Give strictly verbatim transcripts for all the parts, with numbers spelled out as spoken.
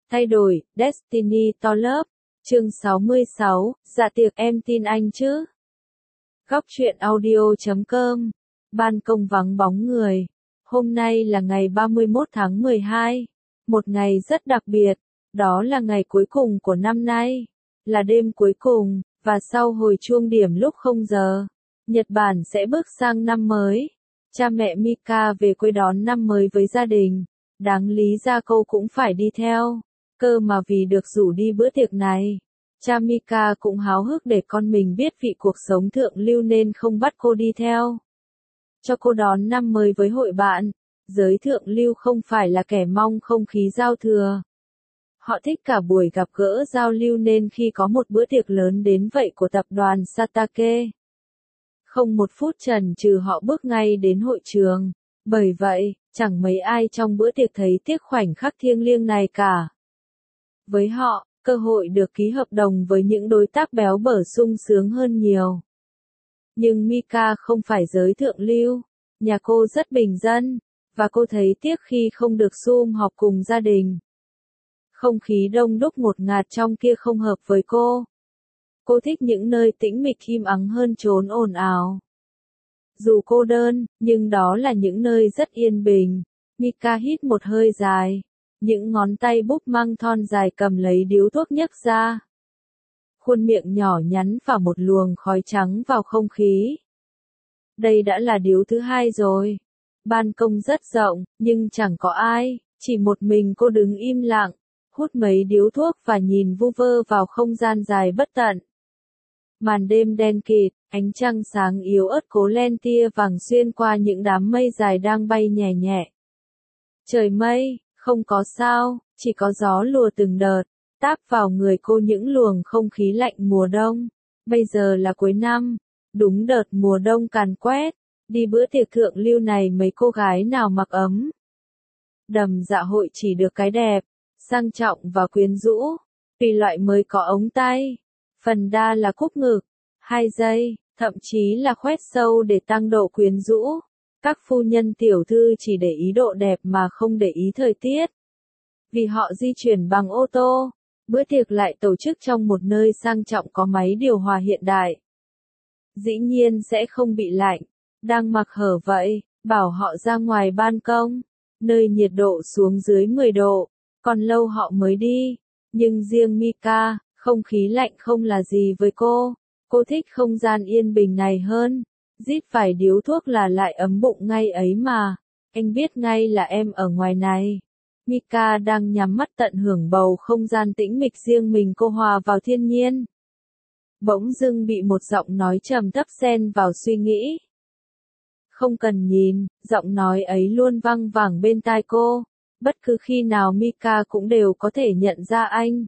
Thay đổi, Destiny to lớp. Chương sáu mươi sáu, dạ tiệc em tin anh chứ. Góc truyện audio chấm com. Ban công vắng bóng người. Hôm nay là ngày ba mươi mốt tháng mười hai. Một ngày rất đặc biệt. Đó là ngày cuối cùng của năm nay. Là đêm cuối cùng, và sau hồi chuông điểm lúc không giờ, Nhật Bản sẽ bước sang năm mới. Cha mẹ Mika về quê đón năm mới với gia đình. Đáng lý ra cô cũng phải đi theo. Cơ mà vì được rủ đi bữa tiệc này, cha Mika cũng háo hức để con mình biết vị cuộc sống thượng lưu nên không bắt cô đi theo. Cho cô đón năm mới với hội bạn, giới thượng lưu không phải là kẻ mong không khí giao thừa. Họ thích cả buổi gặp gỡ giao lưu nên khi có một bữa tiệc lớn đến vậy của tập đoàn Satake, không một phút chần chừ họ bước ngay đến hội trường. Bởi vậy, chẳng mấy ai trong bữa tiệc thấy tiếc khoảnh khắc thiêng liêng này cả. Với họ, cơ hội được ký hợp đồng với những đối tác béo bở sung sướng hơn nhiều. Nhưng Mika không phải giới thượng lưu, nhà cô rất bình dân, và cô thấy tiếc khi không được sum họp cùng gia đình. Không khí đông đúc ngột ngạt trong kia không hợp với cô. Cô thích những nơi tĩnh mịch im ắng hơn chốn ồn ào. Dù cô đơn, nhưng đó là những nơi rất yên bình. Mika hít một hơi dài. Những ngón tay búp măng thon dài cầm lấy điếu thuốc nhấc ra. Khuôn miệng nhỏ nhắn và một luồng khói trắng vào không khí. Đây đã là điếu thứ hai rồi. Ban công rất rộng, nhưng chẳng có ai, chỉ một mình cô đứng im lặng, hút mấy điếu thuốc và nhìn vu vơ vào không gian dài bất tận. Màn đêm đen kịt, ánh trăng sáng yếu ớt cố len tia vàng xuyên qua những đám mây dài đang bay nhẹ nhẹ. Trời mây, không có sao, chỉ có gió lùa từng đợt, táp vào người cô những luồng không khí lạnh mùa đông. Bây giờ là cuối năm, đúng đợt mùa đông càn quét, đi bữa tiệc thượng lưu này mấy cô gái nào mặc ấm. Đầm dạ hội chỉ được cái đẹp, sang trọng và quyến rũ, tùy loại mới có ống tay, phần đa là cúp ngực, hai dây, thậm chí là khoét sâu để tăng độ quyến rũ. Các phu nhân tiểu thư chỉ để ý độ đẹp mà không để ý thời tiết. Vì họ di chuyển bằng ô tô, bữa tiệc lại tổ chức trong một nơi sang trọng có máy điều hòa hiện đại. Dĩ nhiên sẽ không bị lạnh, đang mặc hở vậy, bảo họ ra ngoài ban công, nơi nhiệt độ xuống dưới mười độ, còn lâu họ mới đi. Nhưng riêng Mika, không khí lạnh không là gì với cô, cô thích không gian yên bình này hơn. Rít vài điếu thuốc là lại ấm bụng ngay ấy mà, anh biết ngay là em ở ngoài này. Mika đang nhắm mắt tận hưởng bầu không gian tĩnh mịch riêng mình cô hòa vào thiên nhiên. Bỗng dưng bị một giọng nói trầm thấp xen vào suy nghĩ. Không cần nhìn, giọng nói ấy luôn văng vẳng bên tai cô, bất cứ khi nào Mika cũng đều có thể nhận ra anh.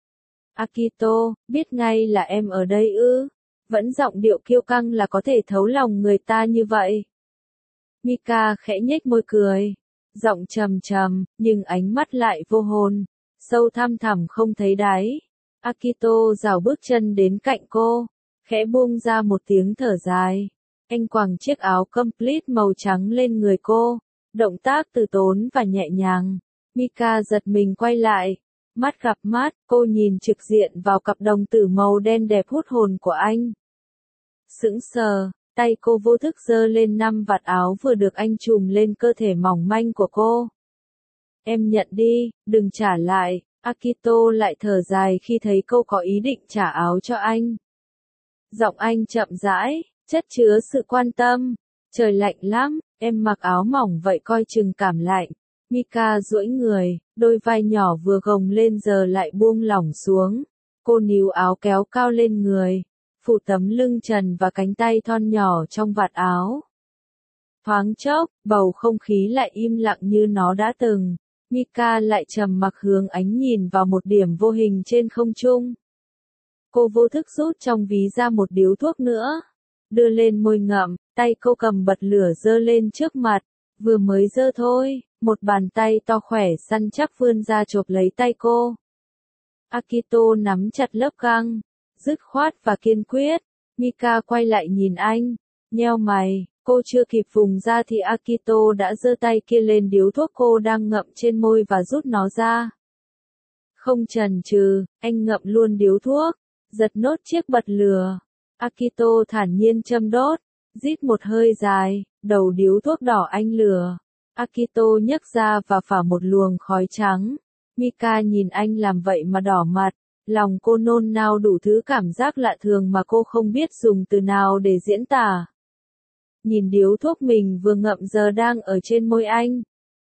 Akito, biết ngay là em ở đây ư? Vẫn giọng điệu kiêu căng là có thể thấu lòng người ta như vậy. Mika khẽ nhếch môi cười, giọng trầm trầm, nhưng ánh mắt lại vô hồn, sâu thăm thẳm không thấy đáy. Akito rảo bước chân đến cạnh cô, khẽ buông ra một tiếng thở dài. Anh quàng chiếc áo complete màu trắng lên người cô, động tác từ tốn và nhẹ nhàng. Mika giật mình quay lại. Mắt gặp mắt, cô nhìn trực diện vào cặp đồng tử màu đen đẹp hút hồn của anh. Sững sờ, tay cô vô thức giơ lên năm vạt áo vừa được anh trùm lên cơ thể mỏng manh của cô. Em nhận đi, đừng trả lại. Akito lại thở dài khi thấy cô có ý định trả áo cho anh. Giọng anh chậm rãi, chất chứa sự quan tâm. Trời lạnh lắm, em mặc áo mỏng vậy coi chừng cảm lạnh. Mika duỗi người, đôi vai nhỏ vừa gồng lên giờ lại buông lỏng xuống. Cô níu áo kéo cao lên người, phủ tấm lưng trần và cánh tay thon nhỏ trong vạt áo. Thoáng chốc, bầu không khí lại im lặng như nó đã từng. Mika lại trầm mặc hướng ánh nhìn vào một điểm vô hình trên không trung. Cô vô thức rút trong ví ra một điếu thuốc nữa, đưa lên môi ngậm, tay cô cầm bật lửa giơ lên trước mặt. Vừa mới giơ thôi, một bàn tay to khỏe săn chắc vươn ra chộp lấy tay cô. Akito nắm chặt lớp găng, dứt khoát và kiên quyết. Mika quay lại nhìn anh, nheo mày, cô chưa kịp vùng ra thì Akito đã giơ tay kia lên điếu thuốc cô đang ngậm trên môi và rút nó ra. Không chần chừ, anh ngậm luôn điếu thuốc, giật nốt chiếc bật lửa. Akito thản nhiên châm đốt, rít một hơi dài, đầu điếu thuốc đỏ anh lửa. Akito nhấc ra và phả một luồng khói trắng. Mika nhìn anh làm vậy mà đỏ mặt, lòng cô nôn nao đủ thứ cảm giác lạ thường mà cô không biết dùng từ nào để diễn tả. Nhìn điếu thuốc mình vừa ngậm giờ đang ở trên môi anh.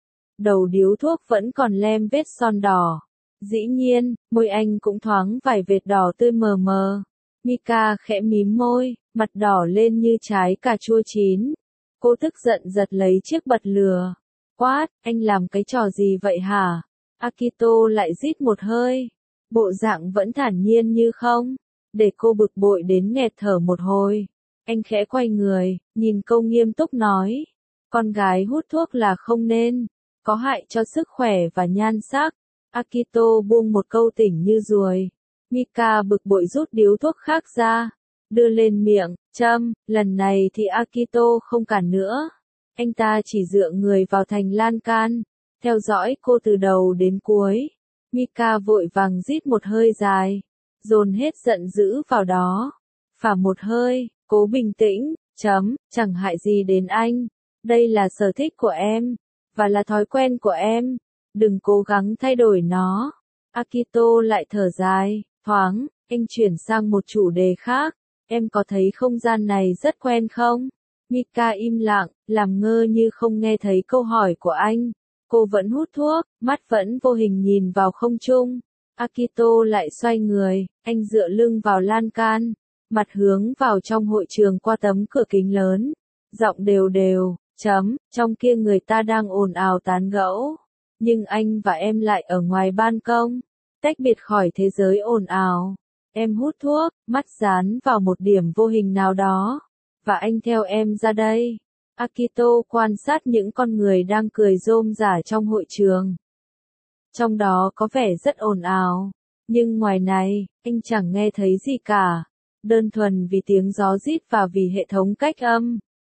Đầu điếu thuốc vẫn còn lem vết son đỏ. Dĩ nhiên, môi anh cũng thoáng vài vệt đỏ tươi mờ mờ. Mika khẽ mím môi, mặt đỏ lên như trái cà chua chín. Cô tức giận giật lấy chiếc bật lửa. Quát, anh làm cái trò gì vậy hả? Akito lại rít một hơi. Bộ dạng vẫn thản nhiên như không. Để cô bực bội đến nghẹt thở một hồi. Anh khẽ quay người, nhìn cô nghiêm túc nói. Con gái hút thuốc là không nên. Có hại cho sức khỏe và nhan sắc. Akito buông một câu tỉnh như ruồi. Mika bực bội rút điếu thuốc khác ra. Đưa lên miệng, châm, lần này thì Akito không cản nữa. Anh ta chỉ dựa người vào thành lan can. Theo dõi cô từ đầu đến cuối. Mika vội vàng rít một hơi dài. Dồn hết giận dữ vào đó. Phả một hơi, cố bình tĩnh, chấm, chẳng hại gì đến anh. Đây là sở thích của em. Và là thói quen của em. Đừng cố gắng thay đổi nó. Akito lại thở dài, thoáng, anh chuyển sang một chủ đề khác. Em có thấy không gian này rất quen không? Mika im lặng, làm ngơ như không nghe thấy câu hỏi của anh. Cô vẫn hút thuốc, mắt vẫn vô hình nhìn vào không trung. Akito lại xoay người, anh dựa lưng vào lan can, mặt hướng vào trong hội trường qua tấm cửa kính lớn. Giọng đều đều, chấm, trong kia người ta đang ồn ào tán gẫu. Nhưng anh và em lại ở ngoài ban công, tách biệt khỏi thế giới ồn ào. Em hút thuốc, mắt dán vào một điểm vô hình nào đó. Và anh theo em ra đây. Akito quan sát những con người đang cười rôm rả trong hội trường. Trong đó có vẻ rất ồn ào. Nhưng ngoài này, anh chẳng nghe thấy gì cả. Đơn thuần vì tiếng gió rít và vì hệ thống cách âm.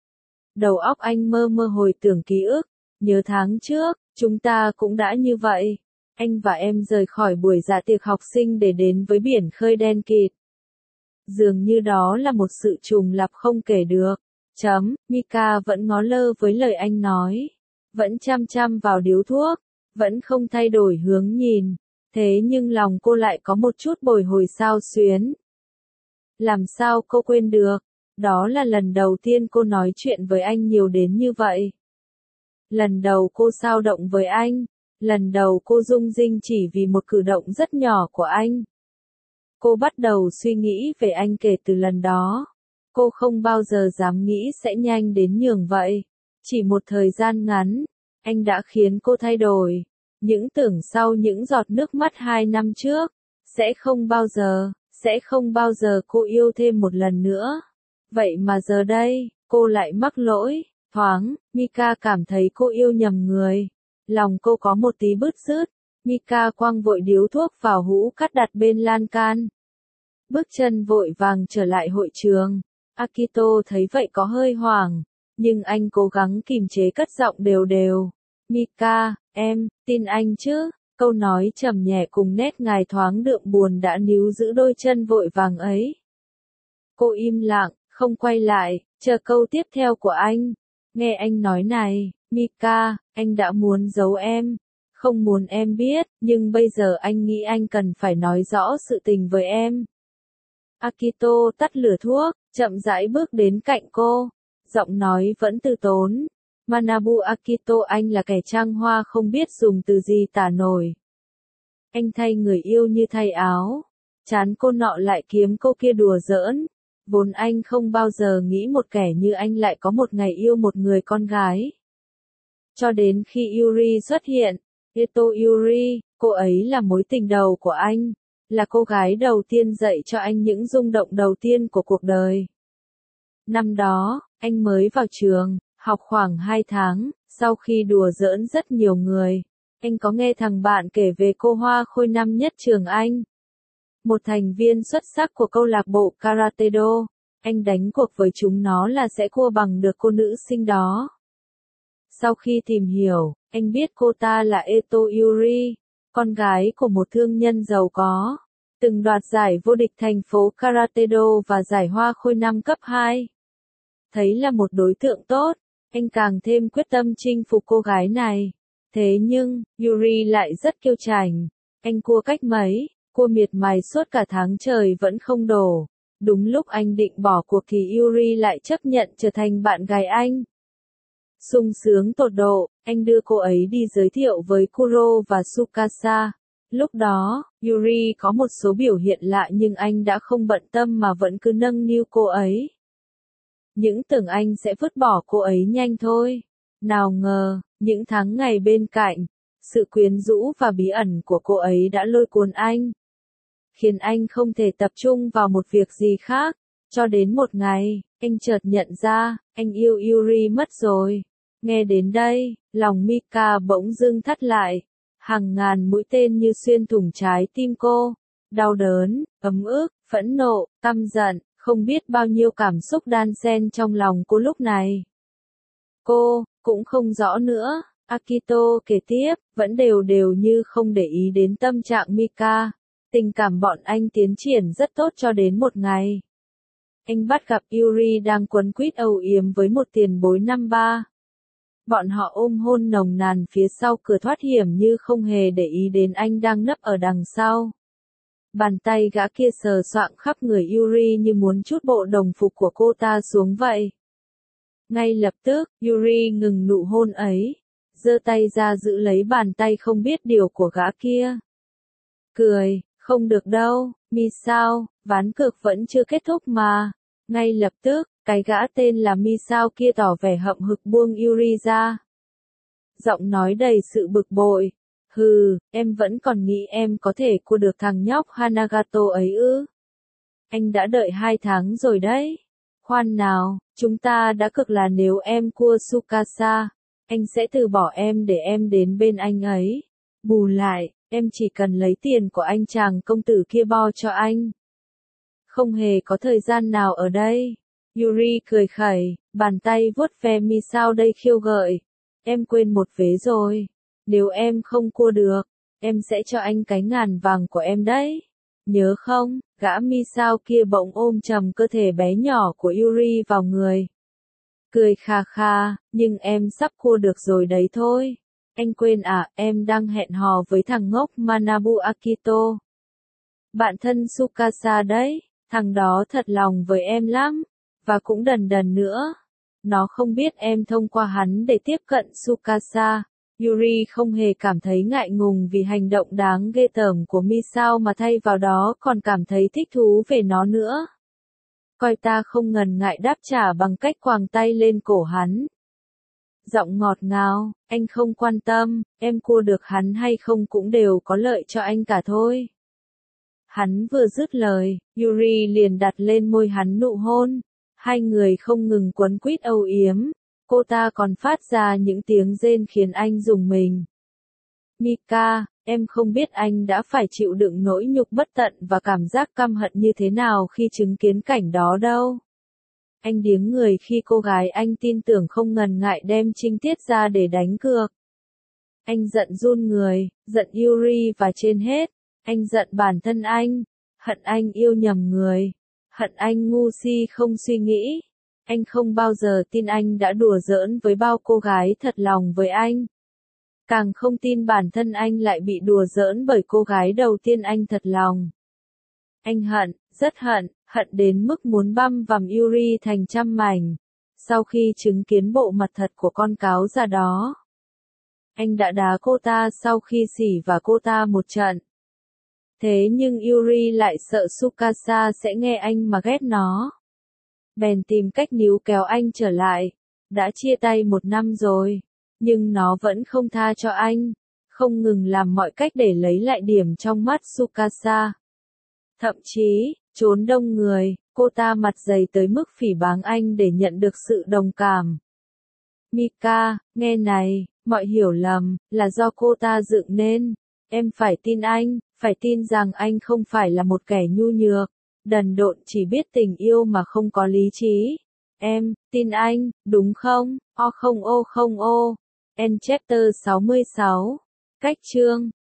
Đầu óc anh mơ mơ hồi tưởng ký ức. Nhớ tháng trước, chúng ta cũng đã như vậy. Anh và em rời khỏi buổi dạ tiệc học sinh để đến với biển khơi đen kịt. Dường như đó là một sự trùng lặp không kể được. Chấm, Mika vẫn ngó lơ với lời anh nói. Vẫn chăm chăm vào điếu thuốc. Vẫn không thay đổi hướng nhìn. Thế nhưng lòng cô lại có một chút bồi hồi xao xuyến. Làm sao cô quên được? Đó là lần đầu tiên cô nói chuyện với anh nhiều đến như vậy. Lần đầu cô xao động với anh. Lần đầu cô rung rinh chỉ vì một cử động rất nhỏ của anh. Cô bắt đầu suy nghĩ về anh kể từ lần đó. Cô không bao giờ dám nghĩ sẽ nhanh đến nhường vậy. Chỉ một thời gian ngắn, anh đã khiến cô thay đổi. Những tưởng sau những giọt nước mắt hai năm trước, sẽ không bao giờ, sẽ không bao giờ cô yêu thêm một lần nữa. Vậy mà giờ đây, cô lại mắc lỗi. Thoáng, Mika cảm thấy cô yêu nhầm người. Lòng cô có một tí bứt rứt. Mika quăng vội điếu thuốc vào hũ cắt đặt bên lan can. Bước chân vội vàng trở lại hội trường. Akito thấy vậy có hơi hoảng. Nhưng anh cố gắng kìm chế cất giọng đều đều. Mika, em, tin anh chứ? Câu nói trầm nhẹ cùng nét ngài thoáng đượm buồn đã níu giữ đôi chân vội vàng ấy. Cô im lặng, không quay lại, chờ câu tiếp theo của anh. Nghe anh nói này, Mika, anh đã muốn giấu em, không muốn em biết, nhưng bây giờ anh nghĩ anh cần phải nói rõ sự tình với em. Akito tắt lửa thuốc, chậm rãi bước đến cạnh cô, giọng nói vẫn từ tốn. Manabu Akito, anh là kẻ trăng hoa không biết dùng từ gì tả nổi. Anh thay người yêu như thay áo, chán cô nọ lại kiếm cô kia đùa giỡn. Vốn anh không bao giờ nghĩ một kẻ như anh lại có một ngày yêu một người con gái. Cho đến khi Yuri xuất hiện, Eto Yuri, cô ấy là mối tình đầu của anh, là cô gái đầu tiên dạy cho anh những rung động đầu tiên của cuộc đời. Năm đó, anh mới vào trường, học khoảng hai tháng, sau khi đùa giỡn rất nhiều người, anh có nghe thằng bạn kể về cô hoa khôi năm nhất trường anh. Một thành viên xuất sắc của câu lạc bộ Karate Do, anh đánh cuộc với chúng nó là sẽ cua bằng được cô nữ sinh đó. Sau khi tìm hiểu, anh biết cô ta là Eto Yuri, con gái của một thương nhân giàu có, từng đoạt giải vô địch thành phố Karate-do và giải hoa khôi năm cấp hai. Thấy là một đối tượng tốt, anh càng thêm quyết tâm chinh phục cô gái này. Thế nhưng, Yuri lại rất kiêu chảnh. Anh cua cách mấy, cua miệt mài suốt cả tháng trời vẫn không đổ. Đúng lúc anh định bỏ cuộc thì Yuri lại chấp nhận trở thành bạn gái anh. Sung sướng tột độ, anh đưa cô ấy đi giới thiệu với Kuro và Tsukasa. Lúc đó, Yuri có một số biểu hiện lạ nhưng anh đã không bận tâm mà vẫn cứ nâng niu cô ấy. Những tưởng anh sẽ vứt bỏ cô ấy nhanh thôi. Nào ngờ, những tháng ngày bên cạnh, sự quyến rũ và bí ẩn của cô ấy đã lôi cuốn anh. Khiến anh không thể tập trung vào một việc gì khác. Cho đến một ngày, anh chợt nhận ra, anh yêu Yuri mất rồi. Nghe đến đây, lòng Mika bỗng dưng thắt lại. Hàng ngàn mũi tên như xuyên thủng trái tim cô. Đau đớn, ấm ức, phẫn nộ, căm giận, không biết bao nhiêu cảm xúc đan xen trong lòng cô lúc này. Cô, cũng không rõ nữa, Akito kể tiếp, vẫn đều đều như không để ý đến tâm trạng Mika. Tình cảm bọn anh tiến triển rất tốt cho đến một ngày. Anh bắt gặp Yuri đang quấn quýt âu yếm với một tiền bối năm ba. Bọn họ ôm hôn nồng nàn phía sau cửa thoát hiểm như không hề để ý đến anh đang nấp ở đằng sau. Bàn tay gã kia sờ soạng khắp người Yuri như muốn trút bộ đồng phục của cô ta xuống vậy. Ngay lập tức, Yuri ngừng nụ hôn ấy, giơ tay ra giữ lấy bàn tay không biết điều của gã kia. Cười, không được đâu, Misao, ván cược vẫn chưa kết thúc mà. Ngay lập tức, cái gã tên là Misao kia tỏ vẻ hậm hực buông Yuri ra. Giọng nói đầy sự bực bội. Hừ, em vẫn còn nghĩ em có thể cua được thằng nhóc Hanagato ấy ư? Anh đã đợi hai tháng rồi đấy. Khoan nào, chúng ta đã cực là nếu em cua Tsukasa, anh sẽ từ bỏ em để em đến bên anh ấy. Bù lại, em chỉ cần lấy tiền của anh chàng công tử kia bo cho anh. Không hề có thời gian nào ở đây. Yuri cười khẩy, bàn tay vuốt ve Misao đây khiêu gợi. Em quên một vế rồi. Nếu em không cua được, em sẽ cho anh cái ngàn vàng của em đấy. Nhớ không, gã Misao kia bỗng ôm chầm cơ thể bé nhỏ của Yuri vào người. Cười kha kha, nhưng em sắp cua được rồi đấy thôi. Anh quên à, em đang hẹn hò với thằng ngốc Manabu Akito. Bạn thân Tsukasa đấy, thằng đó thật lòng với em lắm, và cũng đần đần nữa. Nó không biết em thông qua hắn để tiếp cận Tsukasa. Yuri không hề cảm thấy ngại ngùng vì hành động đáng ghê tởm của Misao mà thay vào đó còn cảm thấy thích thú về nó nữa. Coi ta không ngần ngại đáp trả bằng cách quàng tay lên cổ hắn. Giọng ngọt ngào, anh không quan tâm, em cua được hắn hay không cũng đều có lợi cho anh cả thôi. Hắn vừa dứt lời, Yuri liền đặt lên môi hắn nụ hôn. Hai người không ngừng quấn quýt âu yếm. Cô ta còn phát ra những tiếng rên khiến anh rùng mình. Mika, em không biết anh đã phải chịu đựng nỗi nhục bất tận và cảm giác căm hận như thế nào khi chứng kiến cảnh đó đâu. Anh điếng người khi cô gái anh tin tưởng không ngần ngại đem trinh tiết ra để đánh cược. Anh giận run người, giận Yuri và trên hết, anh giận bản thân anh, hận anh yêu nhầm người, hận anh ngu si không suy nghĩ. Anh không bao giờ tin anh đã đùa giỡn với bao cô gái thật lòng với anh. Càng không tin bản thân anh lại bị đùa giỡn bởi cô gái đầu tiên anh thật lòng. Anh hận, rất hận, hận đến mức muốn băm vằm Yuri thành trăm mảnh. Sau khi chứng kiến bộ mặt thật của con cáo già đó, anh đã đá cô ta sau khi xỉ và cô ta một trận. Thế nhưng Yuri lại sợ Tsukasa sẽ nghe anh mà ghét nó. Bèn tìm cách níu kéo anh trở lại. Đã chia tay một năm rồi, nhưng nó vẫn không tha cho anh, không ngừng làm mọi cách để lấy lại điểm trong mắt Tsukasa. Thậm chí, trốn đông người, cô ta mặt dày tới mức phỉ báng anh để nhận được sự đồng cảm. Mika, nghe này, mọi hiểu lầm, là do cô ta dựng nên. Em phải tin anh, phải tin rằng anh không phải là một kẻ nhu nhược, đần độn chỉ biết tình yêu mà không có lý trí. Em, tin anh, đúng không? O không ô không ô. End chapter sáu mươi sáu. Cách chương.